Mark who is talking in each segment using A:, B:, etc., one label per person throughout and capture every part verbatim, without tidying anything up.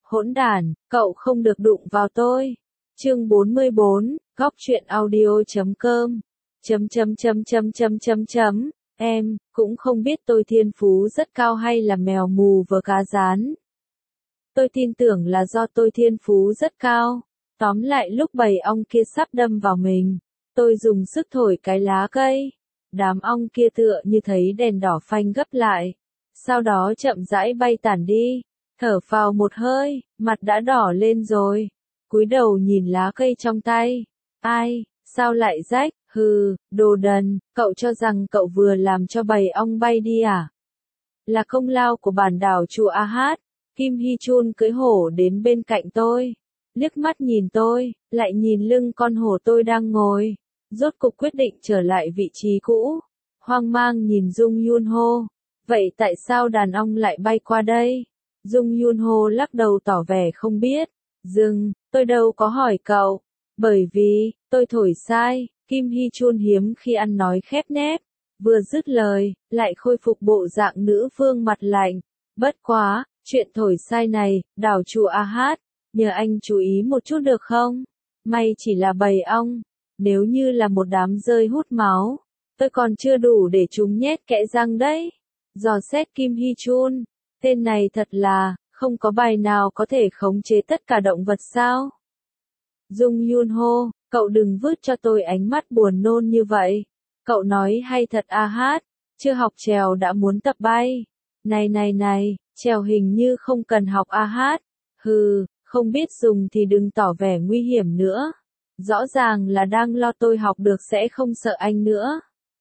A: Hỗn đản, cậu không được đụng vào tôi. Chương bốn mươi bốn, góc truyện audio chấm com. Chấm chấm chấm chấm chấm chấm chấm. Em cũng không biết tôi thiên phú rất cao hay là mèo mù vờ cá rán. Tôi tin tưởng là do tôi thiên phú rất cao. Tóm lại lúc bầy ong kia sắp đâm vào mình, tôi dùng sức thổi cái lá cây. Đám ong kia tựa như thấy đèn đỏ phanh gấp lại. Sau đó chậm rãi bay tản đi. Thở phào một hơi, mặt đã đỏ lên rồi. Cúi đầu nhìn lá cây trong tay. Ai, sao lại rách, hừ, đồ đần, cậu cho rằng cậu vừa làm cho bầy ong bay đi à? Là công lao của bản đảo chủ A Hát. Kim Hy Chun cưỡi hổ đến bên cạnh tôi. Liếc mắt nhìn tôi, lại nhìn lưng con hổ tôi đang ngồi. Rốt cục quyết định trở lại vị trí cũ. Hoang mang nhìn Dung Yun Ho. Vậy tại sao đàn ong lại bay qua đây? Dung Yun Ho lắc đầu tỏ vẻ không biết. Dừng, tôi đâu có hỏi cậu. Bởi vì, tôi thổi sai. Kim Hy Chun hiếm khi ăn nói khép nép. Vừa dứt lời, lại khôi phục bộ dạng nữ vương mặt lạnh. Bất quá, chuyện thổi sai này, đảo chủ A Hát, nhờ anh chú ý một chút được không? May chỉ là bầy ong. Nếu như là một đám rơi hút máu, tôi còn chưa đủ để chúng nhét kẽ răng đấy. Dò xét Kim Hy Chun, tên này thật là, không có bài nào có thể khống chế tất cả động vật sao? Dung Yun Ho, cậu đừng vứt cho tôi ánh mắt buồn nôn như vậy. Cậu nói hay thật A Hát, chưa học trèo đã muốn tập bay. Này này này, trèo hình như không cần học A Hát. Hừ, không biết dùng thì đừng tỏ vẻ nguy hiểm nữa. Rõ ràng là đang lo tôi học được sẽ không sợ anh nữa.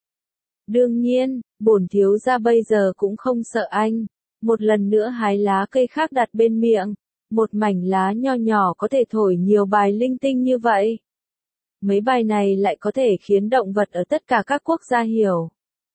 A: Đương nhiên, bổn thiếu gia bây giờ cũng không sợ anh. Một lần nữa hái lá cây khác đặt bên miệng. Một mảnh lá nho nhỏ có thể thổi nhiều bài linh tinh như vậy. Mấy bài này lại có thể khiến động vật ở tất cả các quốc gia hiểu.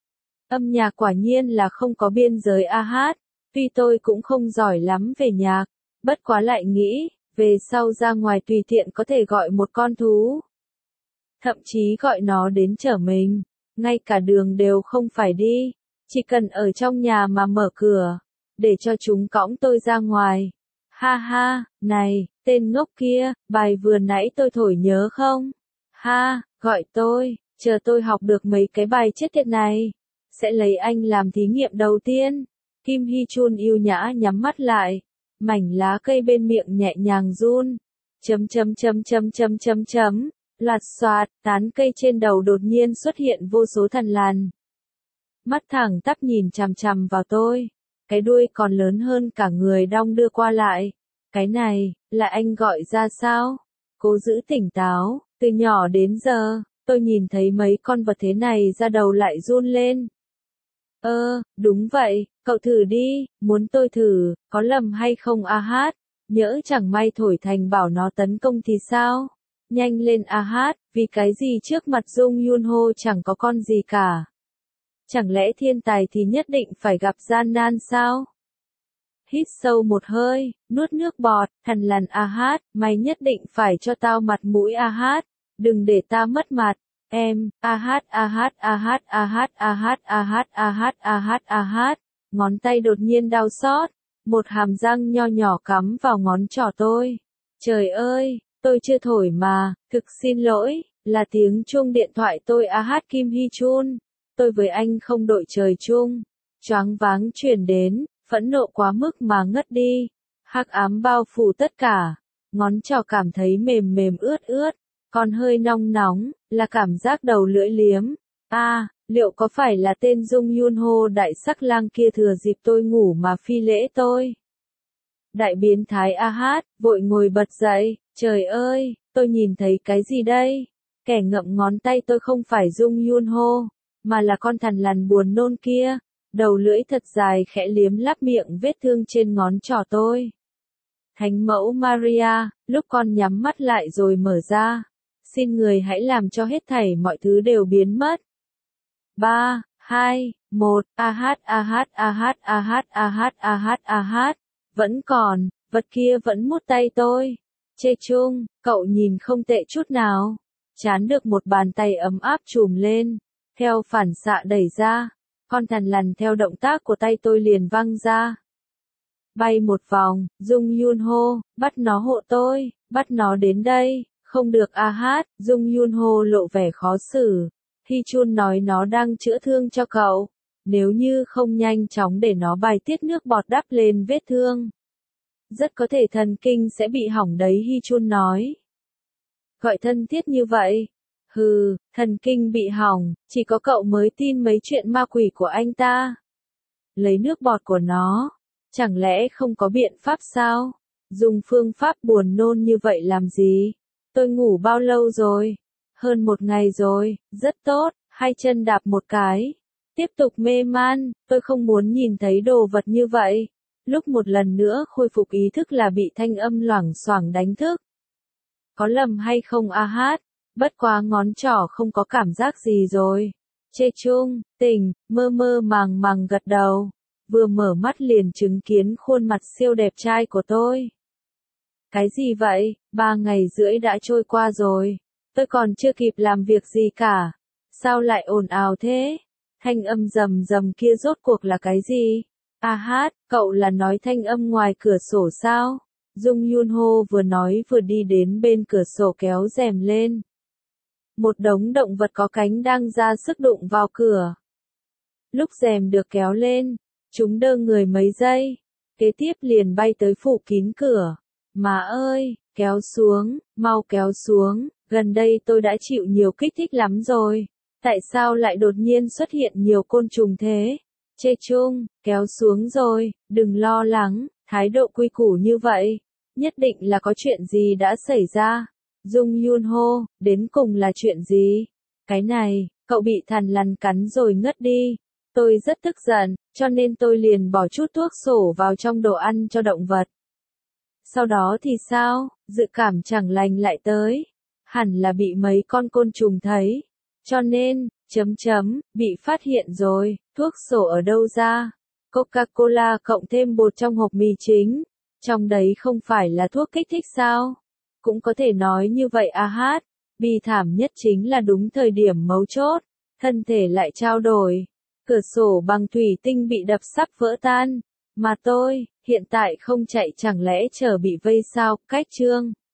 A: Âm nhạc quả nhiên là không có biên giới A Hát. Tuy tôi cũng không giỏi lắm về nhạc, bất quá lại nghĩ, về sau ra ngoài tùy tiện có thể gọi một con thú. Thậm chí gọi nó đến chở mình, ngay cả đường đều không phải đi, chỉ cần ở trong nhà mà mở cửa, để cho chúng cõng tôi ra ngoài. Ha ha, này, tên ngốc kia, bài vừa nãy tôi thổi nhớ không? Ha, gọi tôi, chờ tôi học được mấy cái bài chết tiệt này, sẽ lấy anh làm thí nghiệm đầu tiên. Kim Hy Chun yêu nhã nhắm mắt lại, mảnh lá cây bên miệng nhẹ nhàng run. Chấm chấm chấm chấm chấm chấm chấm, loạt xoạt, tán cây trên đầu đột nhiên xuất hiện vô số thần lằn. Mắt thẳng tắp nhìn chằm chằm vào tôi, cái đuôi còn lớn hơn cả người đong đưa qua lại. Cái này, là anh gọi ra sao? Cố giữ tỉnh táo, từ nhỏ đến giờ, tôi nhìn thấy mấy con vật thế này da đầu lại run lên. Ơ, đúng vậy, cậu thử đi, muốn tôi thử, có lầm hay không A Hát? Nhỡ chẳng may thổi thành bảo nó tấn công thì sao? Nhanh lên A Hát, vì cái gì trước mặt Dung Yun Ho chẳng có con gì cả? Chẳng lẽ thiên tài thì nhất định phải gặp gian nan sao? Hít sâu một hơi, nuốt nước bọt, thằn lằn A Hát, mày nhất định phải cho tao mặt mũi A Hát, đừng để ta mất mặt. Em, A Hát A Hát A Hát A Hát A Hát A Hát A Hát A Hát A Hát, ngón tay đột nhiên đau xót, một hàm răng nho nhỏ cắm vào ngón trỏ tôi. Trời ơi, tôi chưa thổi mà, thực xin lỗi, là tiếng chuông điện thoại tôi A Hát Kim Hy Chun, tôi với anh không đội trời chung. Choáng váng truyền đến, phẫn nộ quá mức mà ngất đi, hắc ám bao phủ tất cả, ngón trỏ cảm thấy mềm mềm ướt ướt. Còn hơi nóng nóng, là cảm giác đầu lưỡi liếm. A, à, liệu có phải là tên Dung Yun Ho đại sắc lang kia thừa dịp tôi ngủ mà phi lễ tôi? Đại biến thái A Hát, vội ngồi bật dậy, trời ơi, tôi nhìn thấy cái gì đây? Kẻ ngậm ngón tay tôi không phải Dung Yun Ho, mà là con thằn lằn buồn nôn kia, đầu lưỡi thật dài khẽ liếm láp miệng vết thương trên ngón trỏ tôi. Thánh mẫu Maria, lúc con nhắm mắt lại rồi mở ra. Xin người hãy làm cho hết thảy mọi thứ đều biến mất. ba, hai, một, A Hát A Hát A Hát A Hát A Hát A Hát A Hát, vẫn còn, vật kia vẫn mút tay tôi. Chê chung, cậu nhìn không tệ chút nào. Chán được một bàn tay ấm áp chùm lên, theo phản xạ đẩy ra, con thằn lằn theo động tác của tay tôi liền văng ra. bay một vòng, Dung Yun Ho, bắt nó hộ tôi, bắt nó đến đây, không được a hát, Dung Yun Ho lộ vẻ khó xử. Hy Chun nói nó đang chữa thương cho cậu, nếu như không nhanh chóng để nó bài tiết nước bọt đắp lên vết thương, rất có thể thần kinh sẽ bị hỏng đấy, Hy Chun nói. Gọi thân thiết như vậy. Hừ, thần kinh bị hỏng, chỉ có cậu mới tin mấy chuyện ma quỷ của anh ta. Lấy nước bọt của nó, chẳng lẽ không có biện pháp sao? Dùng phương pháp buồn nôn như vậy làm gì? Tôi ngủ bao lâu rồi? Hơn một ngày rồi, rất tốt, hai chân đạp một cái. Tiếp tục mê man, tôi không muốn nhìn thấy đồ vật như vậy. Lúc một lần nữa khôi phục ý thức là bị thanh âm loảng xoảng đánh thức. Có lầm hay không a hát? Bất quá ngón trỏ không có cảm giác gì rồi. Chê chung, tỉnh, mơ mơ màng màng gật đầu. Vừa mở mắt liền chứng kiến khuôn mặt siêu đẹp trai của tôi. Cái gì vậy? Ba ngày rưỡi đã trôi qua rồi. Tôi còn chưa kịp làm việc gì cả. Sao lại ồn ào thế? Thanh âm rầm rầm kia rốt cuộc là cái gì? A hát, cậu là nói thanh âm ngoài cửa sổ sao? Dung Yun Ho vừa nói vừa đi đến bên cửa sổ kéo rèm lên. Một đống động vật có cánh đang ra sức đụng vào cửa. Lúc rèm được kéo lên, chúng đơ người mấy giây, kế tiếp liền bay tới phủ kín cửa. Má ơi, kéo xuống, mau kéo xuống, gần đây tôi đã chịu nhiều kích thích lắm rồi. Tại sao lại đột nhiên xuất hiện nhiều côn trùng thế? Chê chung, kéo xuống rồi, đừng lo lắng, thái độ quy củ như vậy. Nhất định là có chuyện gì đã xảy ra. Dung Yun Ho, đến cùng là chuyện gì? Cái này, cậu bị thằn lằn cắn rồi ngất đi. Tôi rất tức giận, cho nên tôi liền bỏ chút thuốc sổ vào trong đồ ăn cho động vật. Sau đó thì sao? Dự cảm chẳng lành lại tới. Hẳn là bị mấy con côn trùng thấy. Cho nên, chấm chấm, bị phát hiện rồi, thuốc sổ ở đâu ra? Coca-Cola cộng thêm bột trong hộp mì chính. Trong đấy không phải là thuốc kích thích sao? Cũng có thể nói như vậy a hát. Bi thảm nhất chính là đúng thời điểm mấu chốt. Thân thể lại trao đổi. Cửa sổ bằng thủy tinh bị đập sắp vỡ tan. Mà tôi, hiện tại không chạy chẳng lẽ chờ bị vây sao? Cách chương.